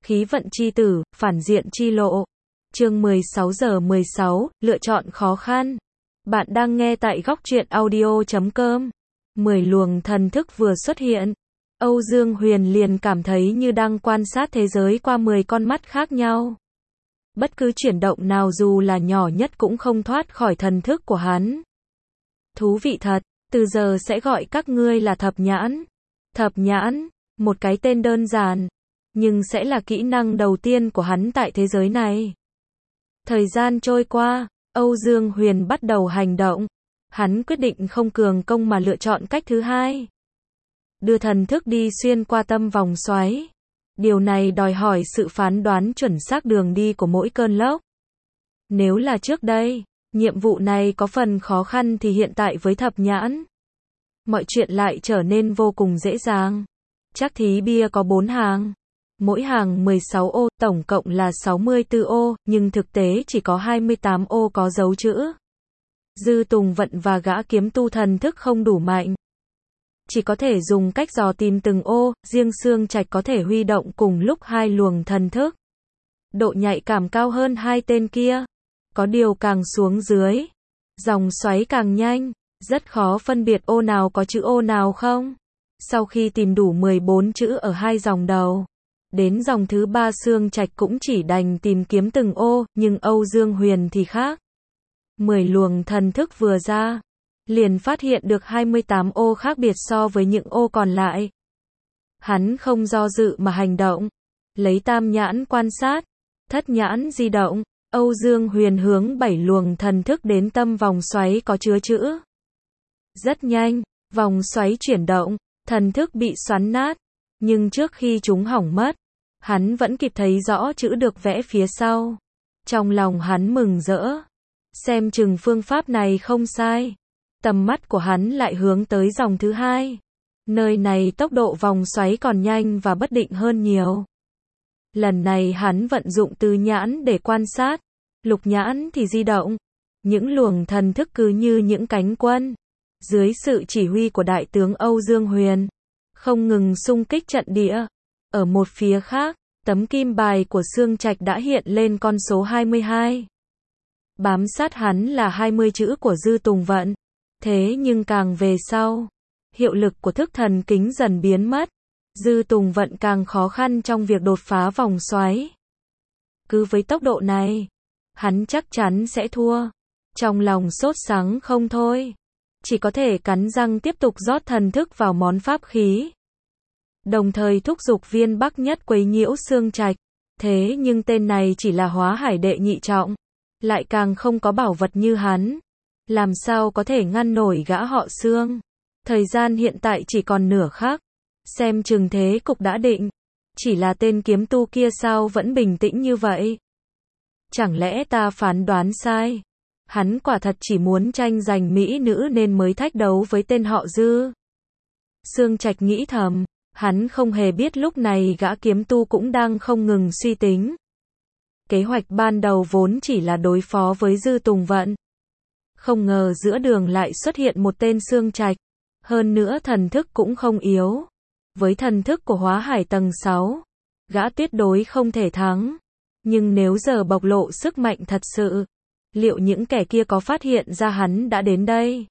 Khí vận chi tử, phản diện chi lộ. Chương 16:16, lựa chọn khó khăn. Bạn đang nghe tại góc truyện audio.com. 10 luồng thần thức vừa xuất hiện. Âu Dương Huyền liền cảm thấy như đang quan sát thế giới qua 10 con mắt khác nhau. Bất cứ chuyển động nào dù là nhỏ nhất cũng không thoát khỏi thần thức của hắn. Thú vị thật, từ giờ sẽ gọi các ngươi là thập nhãn. Thập nhãn, một cái tên đơn giản, nhưng sẽ là kỹ năng đầu tiên của hắn tại thế giới này. Thời gian trôi qua, Âu Dương Huyền bắt đầu hành động. Hắn quyết định không cường công mà lựa chọn cách thứ hai. Đưa thần thức đi xuyên qua tâm vòng xoáy. Điều này đòi hỏi sự phán đoán chuẩn xác đường đi của mỗi cơn lốc. Nếu là trước đây, nhiệm vụ này có phần khó khăn thì hiện tại với thập nhãn, mọi chuyện lại trở nên vô cùng dễ dàng. Chắc thí bia có 4 hàng. Mỗi hàng 16 ô, tổng cộng là 64 ô, nhưng thực tế chỉ có 28 ô có dấu chữ. Dư Tùng Vận và gã kiếm tu thần thức không đủ mạnh. Chỉ có thể dùng cách dò tìm từng ô, riêng Sương Trạch có thể huy động cùng lúc hai luồng thần thức. Độ nhạy cảm cao hơn hai tên kia. Có điều càng xuống dưới, dòng xoáy càng nhanh, rất khó phân biệt ô nào có chữ ô nào không. Sau khi tìm đủ 14 chữ ở hai dòng đầu, đến dòng thứ 3 Sương Trạch cũng chỉ đành tìm kiếm từng ô, nhưng Âu Dương Huyền thì khác. 10 luồng thần thức vừa ra, liền phát hiện được 28 ô khác biệt so với những ô còn lại. Hắn không do dự mà hành động, lấy tam nhãn quan sát, thất nhãn di động. Âu Dương Huyền hướng 7 luồng thần thức đến tâm vòng xoáy có chứa chữ. Rất nhanh, vòng xoáy chuyển động, thần thức bị xoắn nát, nhưng trước khi chúng hỏng mất, hắn vẫn kịp thấy rõ chữ được vẽ phía sau. Trong lòng hắn mừng rỡ, xem chừng phương pháp này không sai. Tầm mắt của hắn lại hướng tới dòng thứ hai. Nơi này tốc độ vòng xoáy còn nhanh và bất định hơn nhiều. Lần này hắn vận dụng tứ nhãn để quan sát, lục nhãn thì di động. Những luồng thần thức cứ như những cánh quân, dưới sự chỉ huy của đại tướng Âu Dương Huyền, không ngừng xung kích trận địa. Ở một phía khác, tấm kim bài của Sương Trạch đã hiện lên con số 22. Bám sát hắn là 20 chữ của Dư Tùng Vận. Thế nhưng càng về sau, hiệu lực của thức thần kính dần biến mất. Dư Tùng Vận càng khó khăn trong việc đột phá vòng xoáy. Cứ với tốc độ này, hắn chắc chắn sẽ thua. Trong lòng sốt sắng không thôi, chỉ có thể cắn răng tiếp tục rót thần thức vào món pháp khí. Đồng thời thúc giục viên bắc nhất quấy nhiễu Sương Trạch. Thế nhưng tên này chỉ là hóa hải đệ nhị trọng, lại càng không có bảo vật như hắn. Làm sao có thể ngăn nổi gã họ Sương. Thời gian hiện tại chỉ còn nửa khắc. Xem chừng thế cục đã định. Chỉ là tên kiếm tu kia sao vẫn bình tĩnh như vậy? Chẳng lẽ ta phán đoán sai? Hắn quả thật chỉ muốn tranh giành mỹ nữ nên mới thách đấu với tên họ Dư. Sương Trạch nghĩ thầm, hắn không hề biết lúc này gã kiếm tu cũng đang không ngừng suy tính. Kế hoạch ban đầu vốn chỉ là đối phó với Dư Tùng Vận. Không ngờ giữa đường lại xuất hiện một tên Sương Trạch. Hơn nữa thần thức cũng không yếu. Với thần thức của hóa hải tầng 6, gã tuyệt đối không thể thắng. Nhưng nếu giờ bộc lộ sức mạnh thật sự, liệu những kẻ kia có phát hiện ra hắn đã đến đây?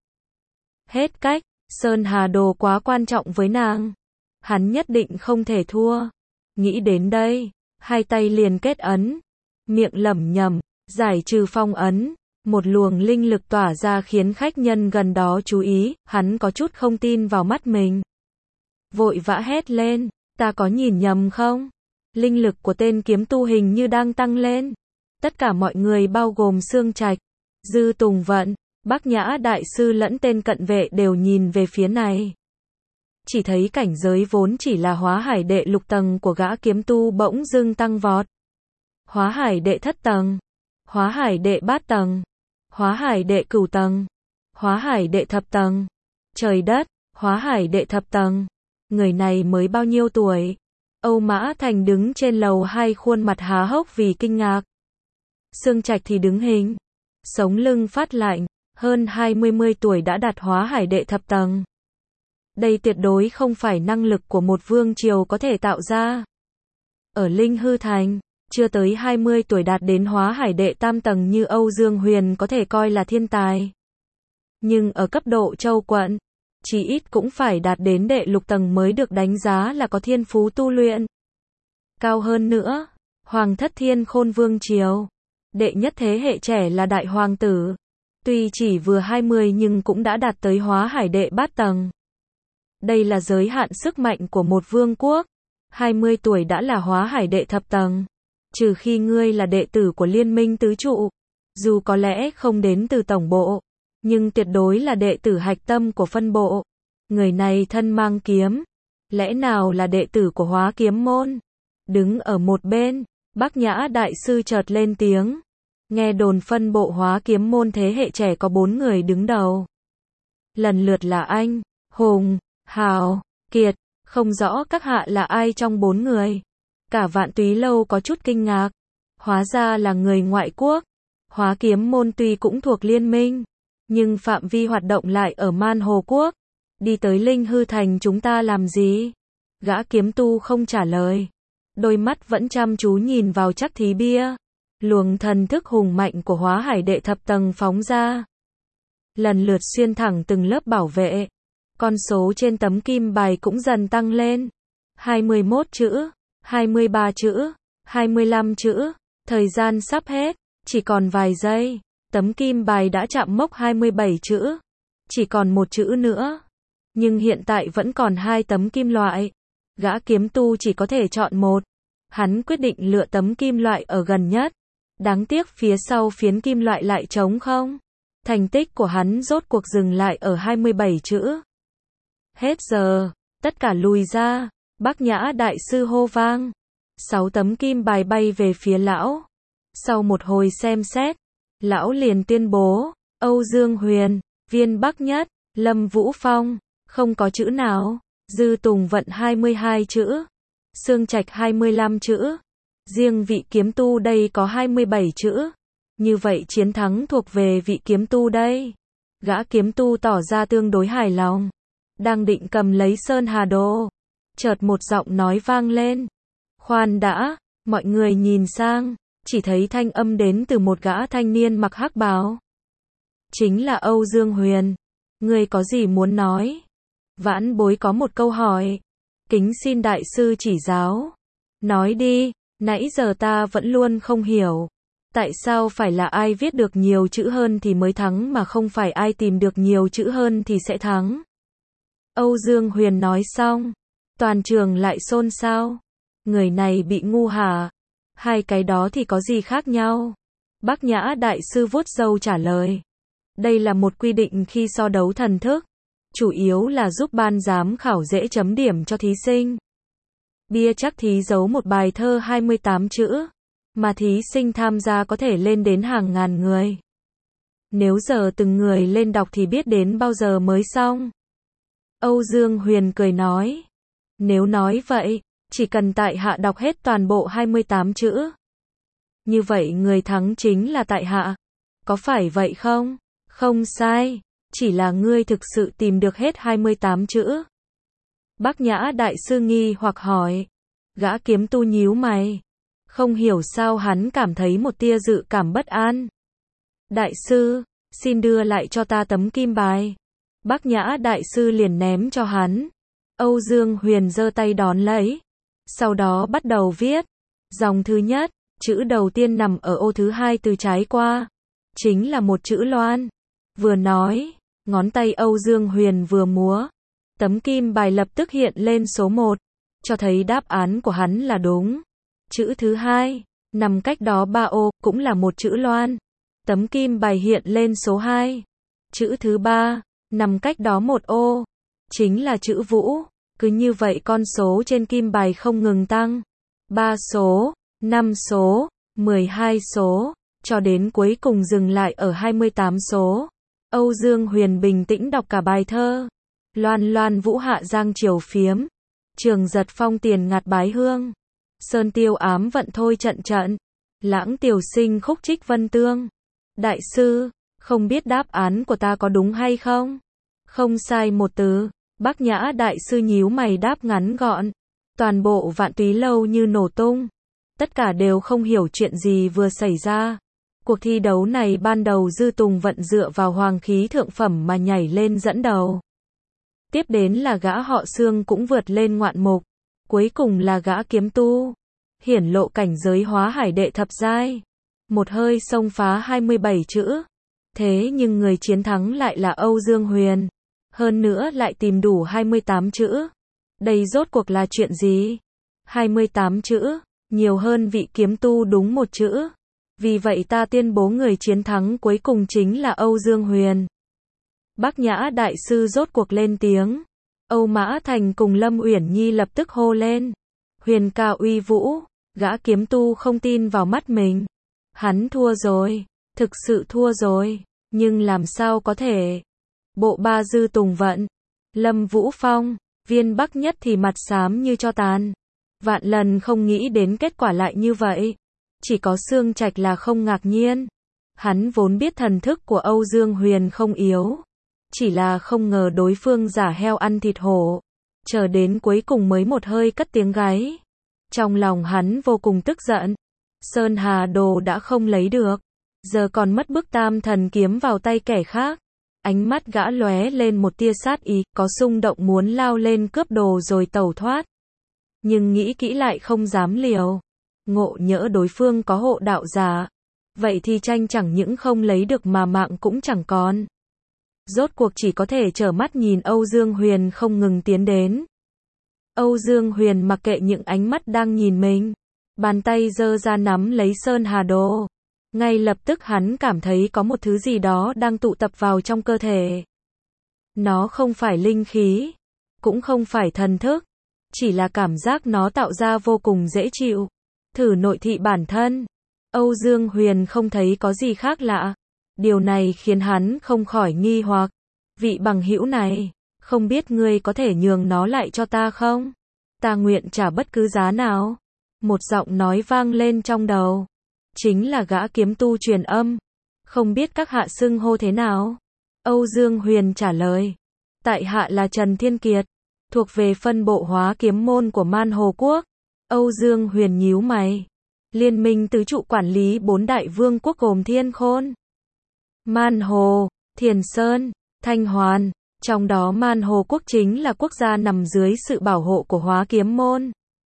Hết cách, Sơn Hà Đồ quá quan trọng với nàng. Hắn nhất định không thể thua. Nghĩ đến đây, hai tay liền kết ấn, miệng lẩm nhẩm, giải trừ phong ấn. Một luồng linh lực tỏa ra khiến khách nhân gần đó chú ý, hắn có chút không tin vào mắt mình. Vội vã hét lên, ta có nhìn nhầm không? Linh lực của tên kiếm tu hình như đang tăng lên. Tất cả mọi người bao gồm Sương Trạch, Dư Tùng Vận, Bắc Nhã Đại Sư lẫn tên cận vệ đều nhìn về phía này. Chỉ thấy cảnh giới vốn chỉ là hóa hải đệ lục tầng của gã kiếm tu bỗng dưng tăng vọt. Hóa hải đệ thất tầng, hóa hải đệ bát tầng, hóa hải đệ cửu tầng, hóa hải đệ thập tầng. Trời đất, hóa hải đệ thập tầng. Người này mới bao nhiêu tuổi? Âu Mã Thành đứng trên lầu 2 khuôn mặt há hốc vì kinh ngạc. Sương Trạch thì đứng hình, sống lưng phát lạnh, hơn 20 tuổi đã đạt hóa hải đệ thập tầng. Đây tuyệt đối không phải năng lực của một vương triều có thể tạo ra. ở Linh Hư Thành, chưa tới 20 tuổi đạt đến hóa hải đệ tam tầng như Âu Dương Huyền có thể coi là thiên tài. Nhưng ở cấp độ châu quận, chỉ ít cũng phải đạt đến đệ lục tầng mới được đánh giá là có thiên phú tu luyện. Cao hơn nữa, Hoàng thất Thiên Khôn Vương Triều, đệ nhất thế hệ trẻ là đại hoàng tử, tuy chỉ vừa 20 nhưng cũng đã đạt tới hóa hải đệ bát tầng. Đây là giới hạn sức mạnh của một vương quốc, 20 tuổi đã là hóa hải đệ thập tầng, trừ khi ngươi là đệ tử của Liên minh tứ trụ, dù có lẽ không đến từ tổng bộ, nhưng tuyệt đối là đệ tử hạch tâm của phân bộ. Người này thân mang kiếm, lẽ nào là đệ tử của Hóa Kiếm môn? Đứng ở một bên, Bác Nhã đại sư chợt lên tiếng. Nghe đồn phân bộ Hóa Kiếm môn thế hệ trẻ có 4 người đứng đầu. Lần lượt là anh, Hùng, Hào, Kiệt, không rõ các hạ là ai trong 4 người. Cả Vạn Túy Lâu có chút kinh ngạc. Hóa ra là người ngoại quốc. Hóa Kiếm môn tuy cũng thuộc liên minh, nhưng phạm vi hoạt động lại ở Man Hồ Quốc. Đi tới Linh Hư Thành chúng ta làm gì? Gã kiếm tu không trả lời. Đôi mắt vẫn chăm chú nhìn vào chắc thí bia. Luồng thần thức hùng mạnh của hóa hải đệ thập tầng phóng ra. Lần lượt xuyên thẳng từng lớp bảo vệ. Con số trên tấm kim bài cũng dần tăng lên. 21 chữ, 23 chữ, 25 chữ. Thời gian sắp hết, chỉ còn vài giây. Tấm kim bài đã chạm mốc 27 chữ. Chỉ còn một chữ nữa. Nhưng hiện tại vẫn còn 2 tấm kim loại. Gã kiếm tu chỉ có thể chọn một. Hắn quyết định lựa tấm kim loại ở gần nhất. Đáng tiếc phía sau phiến kim loại lại trống không. Thành tích của hắn rốt cuộc dừng lại ở 27 chữ. Hết giờ, tất cả lùi ra. Bác Nhã đại sư hô vang. 6 tấm kim bài bay về phía lão. Sau một hồi xem xét, lão liền tuyên bố, Âu Dương Huyền, Viên Bắc Nhất, Lâm Vũ Phong, không có chữ nào. Dư Tùng Vận 22 chữ, Sương Trạch 25 chữ, riêng vị kiếm tu đây có 27 chữ. Như vậy chiến thắng thuộc về vị kiếm tu đây. Gã kiếm tu tỏ ra tương đối hài lòng, đang định cầm lấy Sơn Hà Đồ. Chợt một giọng nói vang lên. Khoan đã, mọi người nhìn sang, chỉ thấy thanh âm đến từ một gã thanh niên mặc hắc bào. Chính là Âu Dương Huyền. Ngươi có gì muốn nói? Vãn bối có một câu hỏi. Kính xin đại sư chỉ giáo. Nói đi, nãy giờ ta vẫn luôn không hiểu. Tại sao phải là ai viết được nhiều chữ hơn thì mới thắng mà không phải ai tìm được nhiều chữ hơn thì sẽ thắng? Âu Dương Huyền nói xong, toàn trường lại xôn xao. Người này bị ngu hả? Hai cái đó thì có gì khác nhau? Bác Nhã đại sư vuốt râu trả lời. Đây là một quy định khi so đấu thần thức. Chủ yếu là giúp ban giám khảo dễ chấm điểm cho thí sinh. Bia chắc thí giấu một bài thơ 28 chữ, mà thí sinh tham gia có thể lên đến hàng ngàn người. Nếu giờ từng người lên đọc thì biết đến bao giờ mới xong. Âu Dương Huyền cười nói. Nếu nói vậy, chỉ cần tại hạ đọc hết toàn bộ 28 chữ. Như vậy người thắng chính là tại hạ. Có phải vậy không? Không sai. Chỉ là ngươi thực sự tìm được hết 28 chữ. Bác Nhã đại sư nghi hoặc hỏi. Gã kiếm tu nhíu mày. Không hiểu sao hắn cảm thấy một tia dự cảm bất an. Đại sư, xin đưa lại cho ta tấm kim bài. Bác Nhã đại sư liền ném cho hắn. Âu Dương Huyền giơ tay đón lấy. Sau đó bắt đầu viết. Dòng thứ nhất, chữ đầu tiên nằm ở ô thứ hai từ trái qua. Chính là một chữ loan. Vừa nói, ngón tay Âu Dương Huyền vừa múa. Tấm kim bài lập tức hiện lên số 1. Cho thấy đáp án của hắn là đúng. Chữ thứ hai, nằm cách đó 3 ô, cũng là một chữ loan. Tấm kim bài hiện lên số 2. Chữ thứ ba, nằm cách đó 1 ô. Chính là chữ Vũ. Cứ như vậy con số trên kim bài không ngừng tăng. 3 số, 5 số, 12 số, cho đến cuối cùng dừng lại ở 28 số. Âu Dương Huyền bình tĩnh đọc cả bài thơ. Loan loan vũ hạ giang triều phiếm. Trường giật phong tiền ngạt bái hương. Sơn tiêu ám vận thôi trận trận. Lãng tiểu sinh khúc trích vân tương. Đại sư, không biết đáp án của ta có đúng hay không? Không sai một từ. Bác Nhã đại sư nhíu mày đáp ngắn gọn. Toàn bộ Vạn Túy Lâu như nổ tung. Tất cả đều không hiểu chuyện gì vừa xảy ra. Cuộc thi đấu này ban đầu Dư Tùng Vận dựa vào hoàng khí thượng phẩm mà nhảy lên dẫn đầu. Tiếp đến là gã họ Xương cũng vượt lên ngoạn mục. Cuối cùng là gã kiếm tu. Hiển lộ cảnh giới hóa hải đệ thập giai. Một hơi xông phá 27 chữ. Thế nhưng người chiến thắng lại là Âu Dương Huyền. Hơn nữa lại tìm đủ 28 chữ. Đây rốt cuộc là chuyện gì? 28 chữ, nhiều hơn vị kiếm tu đúng một chữ. Vì vậy ta tuyên bố người chiến thắng cuối cùng chính là Âu Dương Huyền. Bác Nhã đại sư rốt cuộc lên tiếng. Âu Mã Thành cùng Lâm Uyển Nhi lập tức hô lên. Huyền ca uy vũ, gã kiếm tu không tin vào mắt mình. Hắn thua rồi, thực sự thua rồi, nhưng làm sao có thể? Bộ ba Dư Tùng Vận, Lâm Vũ Phong, Viên Bắc Nhất thì mặt xám như tro tàn. Vạn lần không nghĩ đến kết quả lại như vậy. Chỉ có Xương Trạch là không ngạc nhiên. Hắn vốn biết thần thức của Âu Dương Huyền không yếu. Chỉ là không ngờ đối phương giả heo ăn thịt hổ. Chờ đến cuối cùng mới một hơi cất tiếng gáy. Trong lòng hắn vô cùng tức giận. Sơn Hà Đồ đã không lấy được. Giờ còn mất bức Tam Thần Kiếm vào tay kẻ khác. Ánh mắt gã lóe lên một tia sát ý, có xung động muốn lao lên cướp đồ rồi tẩu thoát. Nhưng nghĩ kỹ lại không dám liều. Ngộ nhỡ đối phương có hộ đạo giả. Vậy thì tranh chẳng những không lấy được mà mạng cũng chẳng còn. Rốt cuộc chỉ có thể trơ mắt nhìn Âu Dương Huyền không ngừng tiến đến. Âu Dương Huyền mặc kệ những ánh mắt đang nhìn mình. Bàn tay giơ ra nắm lấy Sơn Hà Đồ. Ngay lập tức hắn cảm thấy có một thứ gì đó đang tụ tập vào trong cơ thể. Nó không phải linh khí, cũng không phải thần thức, chỉ là cảm giác nó tạo ra vô cùng dễ chịu. Thử nội thị bản thân, Âu Dương Huyền không thấy có gì khác lạ. Điều này khiến hắn không khỏi nghi hoặc. Vị bằng hữu này, không biết ngươi có thể nhường nó lại cho ta không? Ta nguyện trả bất cứ giá nào. Một giọng nói vang lên trong đầu. Chính là gã kiếm tu truyền âm. Không biết các hạ xưng hô thế nào? Âu Dương Huyền trả lời. Tại hạ là Trần Thiên Kiệt, thuộc về phân bộ hóa kiếm môn của Man Hồ Quốc. Âu Dương Huyền nhíu mày. Liên minh tứ trụ quản lý 4 đại vương quốc gồm Thiên Khôn, Man Hồ, Thiền Sơn, Thanh Hoàn. Trong đó Man Hồ Quốc chính là quốc gia nằm dưới sự bảo hộ của hóa kiếm môn.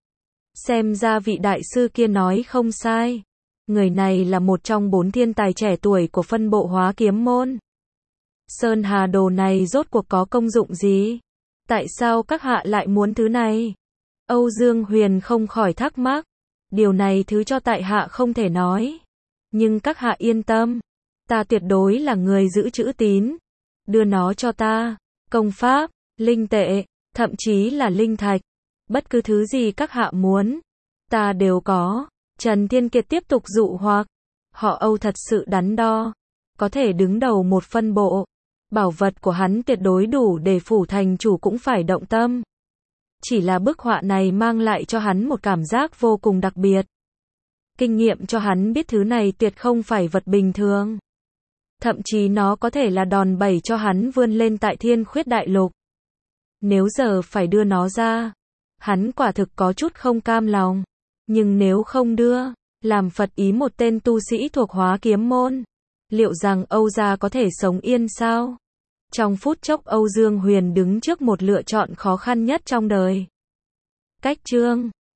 Xem ra vị đại sư kia nói không sai. Người này là một trong 4 thiên tài trẻ tuổi của phân bộ hóa kiếm môn. Sơn Hà Đồ này rốt cuộc có công dụng gì? Tại sao các hạ lại muốn thứ này? Âu Dương Huyền không khỏi thắc mắc. Điều này thứ cho tại hạ không thể nói. Nhưng các hạ yên tâm. Ta tuyệt đối là người giữ chữ tín. Đưa nó cho ta. Công pháp, linh tệ, thậm chí là linh thạch. Bất cứ thứ gì các hạ muốn, ta đều có. Trần Thiên Kiệt tiếp tục dụ hoặc. Họ Âu thật sự đắn đo. Có thể đứng đầu một phân bộ. Bảo vật của hắn tuyệt đối đủ để phủ thành chủ cũng phải động tâm. Chỉ là bức họa này mang lại cho hắn một cảm giác vô cùng đặc biệt. Kinh nghiệm cho hắn biết thứ này tuyệt không phải vật bình thường. Thậm chí nó có thể là đòn bẩy cho hắn vươn lên tại Thiên Khuyết Đại Lục. Nếu giờ phải đưa nó ra, hắn quả thực có chút không cam lòng. Nhưng nếu không đưa, làm phật ý một tên tu sĩ thuộc hóa kiếm môn, liệu rằng Âu gia có thể sống yên sao? Trong phút chốc Âu Dương Huyền đứng trước một lựa chọn khó khăn nhất trong đời. Cách chương